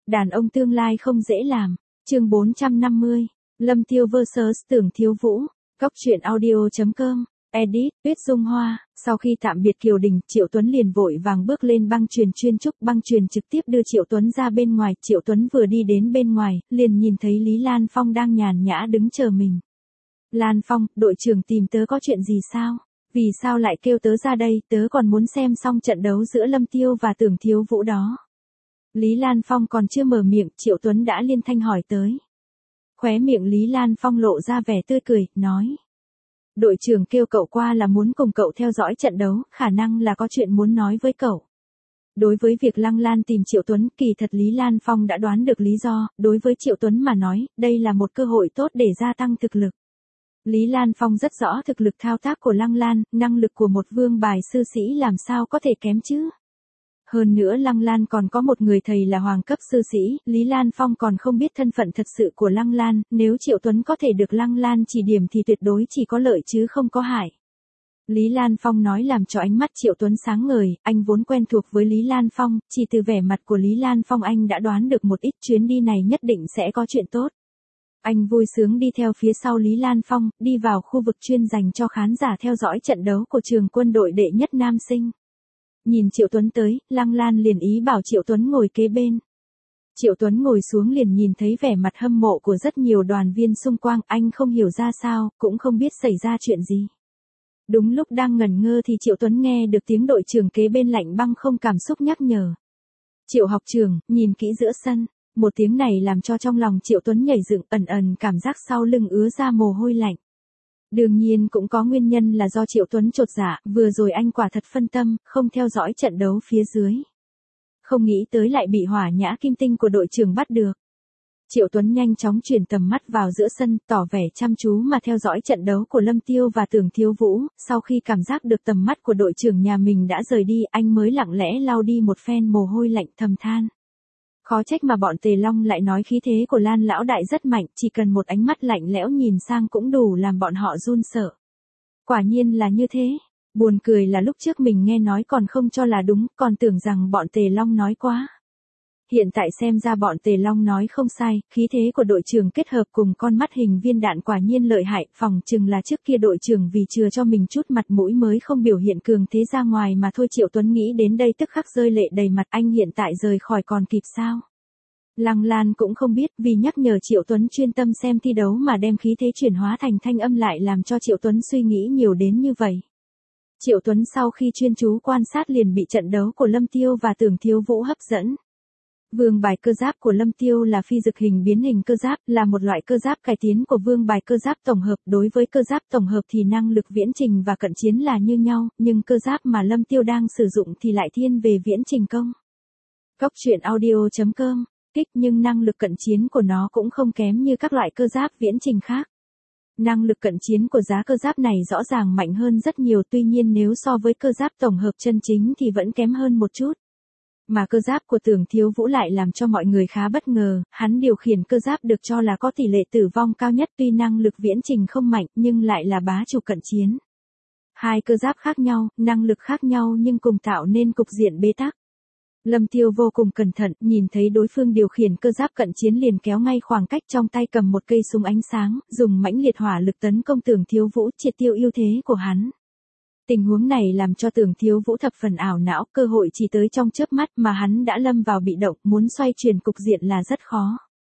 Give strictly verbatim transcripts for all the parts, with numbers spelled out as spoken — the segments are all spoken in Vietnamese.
Đàn ông tương lai không dễ làm. Chương bốn trăm năm mươi. Lâm Tiêu versus Tưởng Thiếu Vũ. Góc truyện audio chấm com. Edit, Tuyết Dung Hoa. Sau khi tạm biệt Kiều Đình, Triệu Tuấn liền vội vàng bước lên băng chuyền chuyên trúc. Băng chuyền trực tiếp đưa Triệu Tuấn ra bên ngoài. Triệu Tuấn vừa đi đến bên ngoài, liền nhìn thấy Lý Lan Phong đang nhàn nhã đứng chờ mình. Lan Phong, đội trưởng tìm tớ có chuyện gì sao? Vì sao lại kêu tớ ra đây? Tớ còn muốn xem xong trận đấu giữa Lâm Tiêu và Tưởng Thiếu Vũ đó. Lý Lan Phong còn chưa mở miệng, Triệu Tuấn đã liên thanh hỏi tới. Khóe miệng Lý Lan Phong lộ ra vẻ tươi cười, nói. Đội trưởng kêu cậu qua là muốn cùng cậu theo dõi trận đấu, khả năng là có chuyện muốn nói với cậu. Đối với việc Lăng Lan tìm Triệu Tuấn, kỳ thật Lý Lan Phong đã đoán được lý do, đối với Triệu Tuấn mà nói, đây là một cơ hội tốt để gia tăng thực lực. Lý Lan Phong rất rõ thực lực thao tác của Lăng Lan, năng lực của một vương bài sư sĩ làm sao có thể kém chứ. Hơn nữa Lăng Lan còn có một người thầy là hoàng cấp sư sĩ, Lý Lan Phong còn không biết thân phận thật sự của Lăng Lan, nếu Triệu Tuấn có thể được Lăng Lan chỉ điểm thì tuyệt đối chỉ có lợi chứ không có hại. Lý Lan Phong nói làm cho ánh mắt Triệu Tuấn sáng ngời, anh vốn quen thuộc với Lý Lan Phong, chỉ từ vẻ mặt của Lý Lan Phong anh đã đoán được một ít chuyến đi này nhất định sẽ có chuyện tốt. Anh vui sướng đi theo phía sau Lý Lan Phong, đi vào khu vực chuyên dành cho khán giả theo dõi trận đấu của trường quân đội đệ nhất nam sinh. Nhìn Triệu Tuấn tới, Lăng Lan liền ý bảo Triệu Tuấn ngồi kế bên. Triệu Tuấn ngồi xuống liền nhìn thấy vẻ mặt hâm mộ của rất nhiều đoàn viên xung quanh, anh không hiểu ra sao, cũng không biết xảy ra chuyện gì. Đúng lúc đang ngẩn ngơ thì Triệu Tuấn nghe được tiếng đội trưởng kế bên lạnh băng không cảm xúc nhắc nhở. Triệu học trưởng, nhìn kỹ giữa sân. Một tiếng này làm cho trong lòng Triệu Tuấn nhảy dựng, ẩn ẩn cảm giác sau lưng ứa ra mồ hôi lạnh. Đương nhiên cũng có nguyên nhân là do Triệu Tuấn chột dạ, vừa rồi anh quả thật phân tâm, không theo dõi trận đấu phía dưới. Không nghĩ tới lại bị hỏa nhã kim tinh của đội trưởng bắt được. Triệu Tuấn nhanh chóng chuyển tầm mắt vào giữa sân, tỏ vẻ chăm chú mà theo dõi trận đấu của Lâm Tiêu và Tưởng Thiếu Vũ, sau khi cảm giác được tầm mắt của đội trưởng nhà mình đã rời đi, anh mới lặng lẽ lau đi một phen mồ hôi lạnh thầm than. Khó trách mà bọn Tề Long lại nói khí thế của Lan lão đại rất mạnh, chỉ cần một ánh mắt lạnh lẽo nhìn sang cũng đủ làm bọn họ run sợ. Quả nhiên là như thế. Buồn cười là lúc trước mình nghe nói còn không cho là đúng, còn tưởng rằng bọn Tề Long nói quá. Hiện tại xem ra bọn Tề Long nói không sai, khí thế của đội trưởng kết hợp cùng con mắt hình viên đạn quả nhiên lợi hại, phòng chừng là trước kia đội trưởng vì chừa cho mình chút mặt mũi mới không biểu hiện cường thế ra ngoài mà thôi. Triệu Tuấn nghĩ đến đây tức khắc rơi lệ đầy mặt, anh hiện tại rời khỏi còn kịp sao? Lăng Lan cũng không biết, vì nhắc nhở Triệu Tuấn chuyên tâm xem thi đấu mà đem khí thế chuyển hóa thành thanh âm lại làm cho Triệu Tuấn suy nghĩ nhiều đến như vậy. Triệu Tuấn sau khi chuyên chú quan sát liền bị trận đấu của Lâm Tiêu và Tưởng Thiếu Vũ hấp dẫn. Vương bài cơ giáp của Lâm Tiêu là phi dực hình biến hình cơ giáp, là một loại cơ giáp cải tiến của vương bài cơ giáp tổng hợp. Đối với cơ giáp tổng hợp thì năng lực viễn trình và cận chiến là như nhau, nhưng cơ giáp mà Lâm Tiêu đang sử dụng thì lại thiên về viễn trình công. Góc truyện audio chấm com. Kích nhưng năng lực cận chiến của nó cũng không kém như các loại cơ giáp viễn trình khác. Năng lực cận chiến của giá cơ giáp này rõ ràng mạnh hơn rất nhiều, tuy nhiên nếu so với cơ giáp tổng hợp chân chính thì vẫn kém hơn một chút. Mà cơ giáp của Tưởng Thiếu Vũ lại làm cho mọi người khá bất ngờ, hắn điều khiển cơ giáp được cho là có tỷ lệ tử vong cao nhất, tuy năng lực viễn trình không mạnh nhưng lại là bá chủ cận chiến. Hai cơ giáp khác nhau, năng lực khác nhau nhưng cùng tạo nên cục diện bế tắc. Lâm Tiêu vô cùng cẩn thận, nhìn thấy đối phương điều khiển cơ giáp cận chiến liền kéo ngay khoảng cách, trong tay cầm một cây súng ánh sáng, dùng mãnh liệt hỏa lực tấn công Tưởng Thiếu Vũ, triệt tiêu ưu thế của hắn. Tình huống này làm cho Tưởng Thiếu Vũ thập phần ảo não, cơ hội chỉ tới trong chớp mắt mà hắn đã lâm vào bị động, muốn xoay chuyển cục diện là rất khó.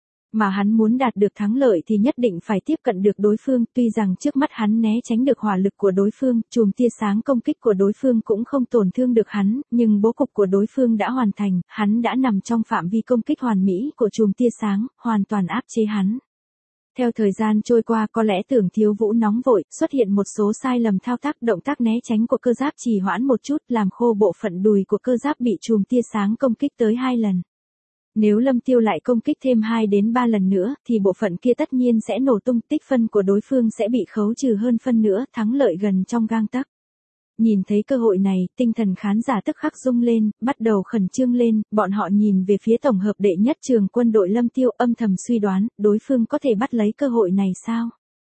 Mà hắn muốn đạt được thắng lợi thì nhất định phải tiếp cận được đối phương, tuy rằng trước mắt hắn né tránh được hỏa lực của đối phương, chùm tia sáng công kích của đối phương cũng không tổn thương được hắn, nhưng bố cục của đối phương đã hoàn thành, hắn đã nằm trong phạm vi công kích hoàn mỹ của chùm tia sáng, hoàn toàn áp chế hắn. Theo thời gian trôi qua có lẽ Tưởng Thiếu Vũ nóng vội, xuất hiện một số sai lầm thao tác, động tác né tránh của cơ giáp trì hoãn một chút, làm khô bộ phận đùi của cơ giáp bị chùm tia sáng công kích tới hai lần. Nếu Lâm Tiêu lại công kích thêm hai đến ba lần nữa, thì bộ phận kia tất nhiên sẽ nổ tung, tích phân của đối phương sẽ bị khấu trừ hơn phân nữa, thắng lợi gần trong gang tấc. Nhìn thấy cơ hội này, tinh thần khán giả tức khắc rung lên, bắt đầu khẩn trương lên, bọn họ nhìn về phía tổng hợp đệ nhất trường quân đội Lâm Tiêu, âm thầm suy đoán, đối phương có thể bắt lấy cơ hội này sao?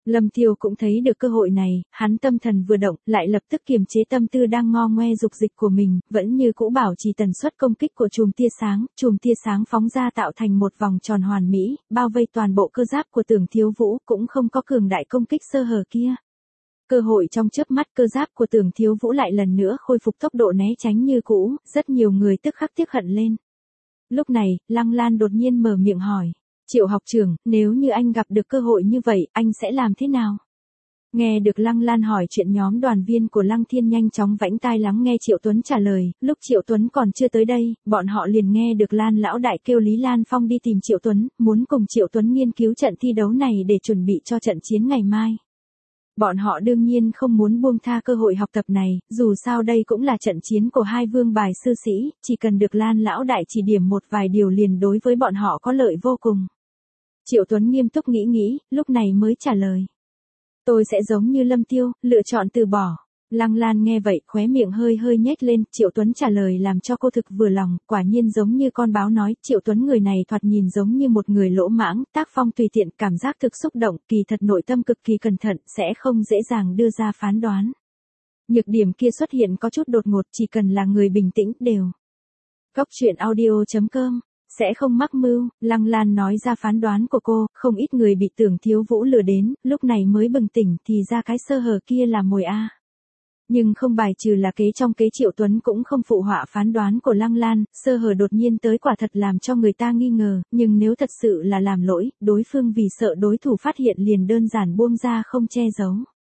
Lâm Tiêu cũng thấy được cơ hội này, hắn tâm thần vừa động, lại lập tức kiềm chế tâm tư đang ngo ngoe dục dịch của mình, vẫn như cũ bảo trì tần suất công kích của chùm tia sáng, chùm tia sáng phóng ra tạo thành một vòng tròn hoàn mỹ, bao vây toàn bộ cơ giáp của Tưởng Thiếu Vũ, cũng không có cường đại công kích sơ hở kia. Cơ hội trong chớp mắt cơ giáp của Tưởng Thiếu Vũ lại lần nữa khôi phục tốc độ né tránh như cũ, rất nhiều người tức khắc tiếc hận lên. Lúc này, Lăng Lan đột nhiên mở miệng hỏi. Triệu học trưởng, nếu như anh gặp được cơ hội như vậy, anh sẽ làm thế nào? Nghe được Lăng Lan hỏi chuyện, nhóm đoàn viên của Lăng Thiên nhanh chóng vãnh tai lắng nghe Triệu Tuấn trả lời, lúc Triệu Tuấn còn chưa tới đây, bọn họ liền nghe được Lan lão đại kêu Lý Lan Phong đi tìm Triệu Tuấn, muốn cùng Triệu Tuấn nghiên cứu trận thi đấu này để chuẩn bị cho trận chiến ngày mai. Bọn họ đương nhiên không muốn buông tha cơ hội học tập này, dù sao đây cũng là trận chiến của hai vương bài sư sĩ, chỉ cần được Lan lão đại chỉ điểm một vài điều liền đối với bọn họ có lợi vô cùng. Triệu Tuấn nghiêm túc nghĩ nghĩ, lúc này mới trả lời. Tôi sẽ giống như Lâm Tiêu, lựa chọn từ bỏ. Lăng Lan nghe vậy, khóe miệng hơi hơi nhếch lên, Triệu Tuấn trả lời làm cho cô thực vừa lòng, quả nhiên giống như con báo nói, Triệu Tuấn người này thoạt nhìn giống như một người lỗ mãng, tác phong tùy tiện, cảm giác thực xúc động, kỳ thật nội tâm cực kỳ cẩn thận, sẽ không dễ dàng đưa ra phán đoán. Nhược điểm kia xuất hiện có chút đột ngột, chỉ cần là người bình tĩnh, đều. Góc truyện audio chấm com sẽ không mắc mưu, Lăng Lan nói ra phán đoán của cô, không ít người bị Tưởng Thiếu Vũ lừa đến, lúc này mới bừng tỉnh thì ra cái sơ hở kia là mồi A. Nhưng không bài trừ là kế trong kế, Triệu Tuấn cũng không phụ họa phán đoán của Lăng Lan, sơ hở đột nhiên tới quả thật làm cho người ta nghi ngờ, nhưng nếu thật sự là làm lỗi, đối phương vì sợ đối thủ phát hiện liền đơn giản buông ra không che giấu.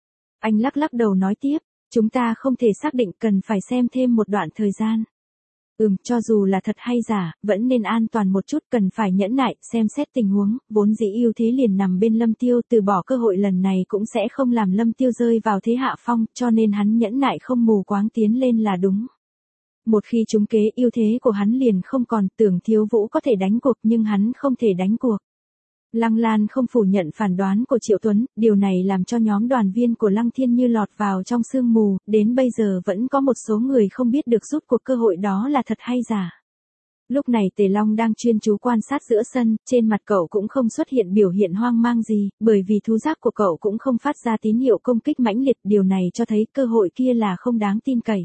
Anh lắc lắc đầu nói tiếp, chúng ta không thể xác định, cần phải xem thêm một đoạn thời gian. Ừm, cho dù là thật hay giả, vẫn nên an toàn một chút, cần phải nhẫn nại, xem xét tình huống, vốn dĩ ưu thế liền nằm bên Lâm Tiêu, từ bỏ cơ hội lần này cũng sẽ không làm Lâm Tiêu rơi vào thế hạ phong, cho nên hắn nhẫn nại không mù quáng tiến lên là đúng. Một khi trúng kế, ưu thế của hắn liền không còn, Tưởng Thiếu Vũ có thể đánh cuộc nhưng hắn không thể đánh cuộc. Lăng Lan không phủ nhận phản đoán của Triệu Tuấn, điều này làm cho nhóm đoàn viên của Lăng Thiên như lọt vào trong sương mù, đến bây giờ vẫn có một số người không biết được rút cuộc cơ hội đó là thật hay giả. Lúc này Tề Long đang chuyên chú quan sát giữa sân, trên mặt cậu cũng không xuất hiện biểu hiện hoang mang gì, bởi vì thú giác của cậu cũng không phát ra tín hiệu công kích mãnh liệt, điều này cho thấy cơ hội kia là không đáng tin cậy.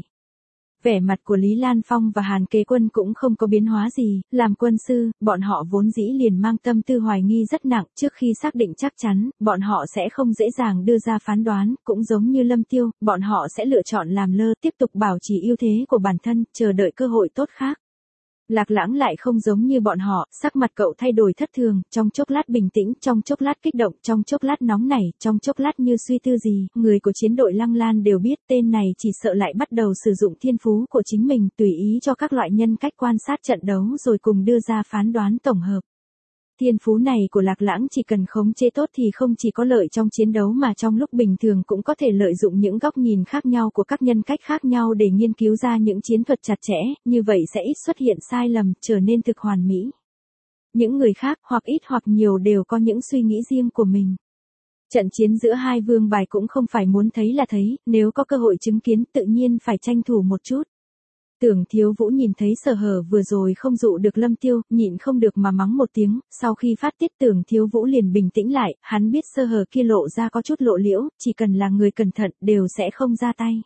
Vẻ mặt của Lý Lan Phong và Hàn Kế Quân cũng không có biến hóa gì, làm quân sư, bọn họ vốn dĩ liền mang tâm tư hoài nghi rất nặng, trước khi xác định chắc chắn, bọn họ sẽ không dễ dàng đưa ra phán đoán, cũng giống như Lâm Tiêu, bọn họ sẽ lựa chọn làm lơ, tiếp tục bảo trì ưu thế của bản thân, chờ đợi cơ hội tốt khác. Lạc Lãng lại không giống như bọn họ, sắc mặt cậu thay đổi thất thường, trong chốc lát bình tĩnh, trong chốc lát kích động, trong chốc lát nóng nảy, trong chốc lát như suy tư gì, người của chiến đội Lăng Lan đều biết tên này chỉ sợ lại bắt đầu sử dụng thiên phú của chính mình, tùy ý cho các loại nhân cách quan sát trận đấu rồi cùng đưa ra phán đoán tổng hợp. Thiên phú này của Lạc Lãng chỉ cần khống chế tốt thì không chỉ có lợi trong chiến đấu mà trong lúc bình thường cũng có thể lợi dụng những góc nhìn khác nhau của các nhân cách khác nhau để nghiên cứu ra những chiến thuật chặt chẽ, như vậy sẽ ít xuất hiện sai lầm, trở nên thực hoàn mỹ. Những người khác hoặc ít hoặc nhiều đều có những suy nghĩ riêng của mình. Trận chiến giữa hai vương bài cũng không phải muốn thấy là thấy, nếu có cơ hội chứng kiến tự nhiên phải tranh thủ một chút. Tưởng Thiếu Vũ nhìn thấy sở hở vừa rồi không dụ được Lâm Tiêu, nhịn không được mà mắng một tiếng, sau khi phát tiết Tưởng Thiếu Vũ liền bình tĩnh lại, hắn biết sơ hở kia lộ ra có chút lộ liễu, chỉ cần là người cẩn thận đều sẽ không ra tay.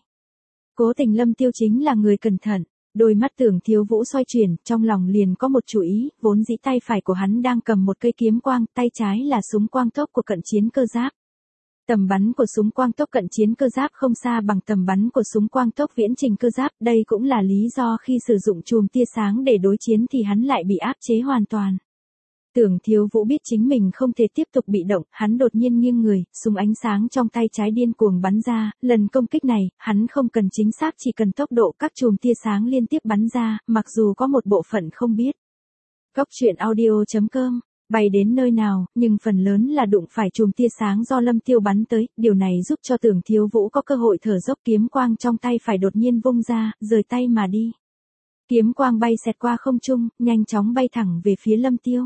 Cố tình Lâm Tiêu chính là người cẩn thận, đôi mắt Tưởng Thiếu Vũ xoay chuyển, trong lòng liền có một chủ ý, vốn dĩ tay phải của hắn đang cầm một cây kiếm quang, tay trái là súng quang tốc của cận chiến cơ giáp. Tầm bắn của súng quang tốc cận chiến cơ giáp không xa bằng tầm bắn của súng quang tốc viễn trình cơ giáp, đây cũng là lý do khi sử dụng chùm tia sáng để đối chiến thì hắn lại bị áp chế hoàn toàn. Tưởng Thiếu Vũ biết chính mình không thể tiếp tục bị động, hắn đột nhiên nghiêng người, súng ánh sáng trong tay trái điên cuồng bắn ra, lần công kích này, hắn không cần chính xác chỉ cần tốc độ các chùm tia sáng liên tiếp bắn ra, mặc dù có một bộ phận không biết. Góc truyện audio chấm com bay đến nơi nào, nhưng phần lớn là đụng phải chùm tia sáng do Lâm Tiêu bắn tới, điều này giúp cho Tưởng Thiếu Vũ có cơ hội thở dốc, kiếm quang trong tay phải đột nhiên vung ra, rời tay mà đi. Kiếm quang bay xẹt qua không trung, nhanh chóng bay thẳng về phía Lâm Tiêu.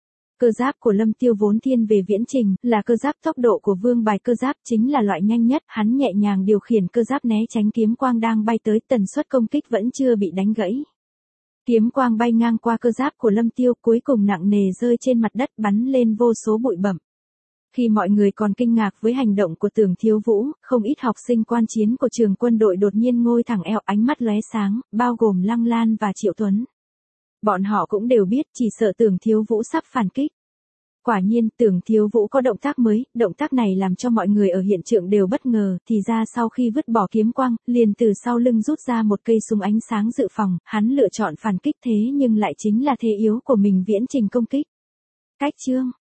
Cơ giáp của Lâm Tiêu vốn thiên về viễn trình, là cơ giáp tốc độ của vương bài cơ giáp, chính là loại nhanh nhất, hắn nhẹ nhàng điều khiển cơ giáp né tránh kiếm quang đang bay tới, tần suất công kích vẫn chưa bị đánh gãy. Kiếm quang bay ngang qua cơ giáp của Lâm Tiêu, cuối cùng nặng nề rơi trên mặt đất, bắn lên vô số bụi bặm. Khi mọi người còn kinh ngạc với hành động của Tưởng Thiếu Vũ, không ít học sinh quan chiến của trường quân đội đột nhiên ngoi thẳng eo, ánh mắt lóe sáng, bao gồm Lăng Lan và Triệu Tuấn. Bọn họ cũng đều biết chỉ sợ Tưởng Thiếu Vũ sắp phản kích. Quả nhiên, Tưởng Thiếu Vũ có động tác mới, động tác này làm cho mọi người ở hiện trường đều bất ngờ, thì ra sau khi vứt bỏ kiếm quang, liền từ sau lưng rút ra một cây súng ánh sáng dự phòng, hắn lựa chọn phản kích thế nhưng lại chính là thế yếu của mình viễn trình công kích. Cách chương